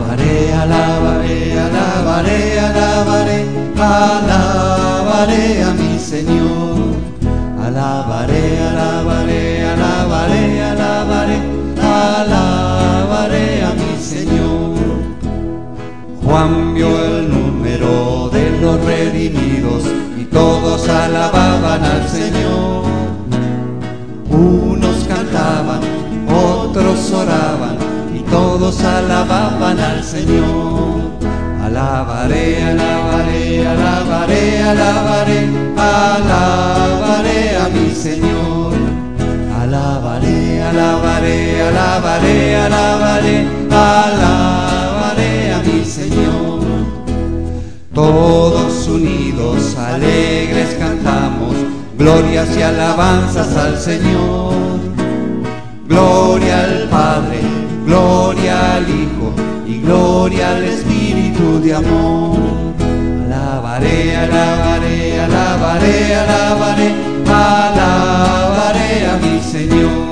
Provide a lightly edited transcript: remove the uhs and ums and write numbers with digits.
Alabaré, alabaré, alabaré, alabaré, alabaré a mi Señor. Alabaré, alabaré, alabaré, alabaré, alabaré a mi Señor. Juan vio el número de los redimidos y todos alababan al Señor. Unos cantaban, otros oraban y todos alababan al Señor. Alabaré, alabaré, alabaré, alabaré, alabaré a mi Señor. Alabaré, alabaré, alabaré, alabaré, alabaré a mi Señor. Todos unidos, alegres cantamos, glorias y alabanzas al Señor. Gloria al Padre, gloria al Hijo y gloria al Espíritu de amor. Alabaré, alabaré, alabaré, alabaré, alabaré a mi Señor.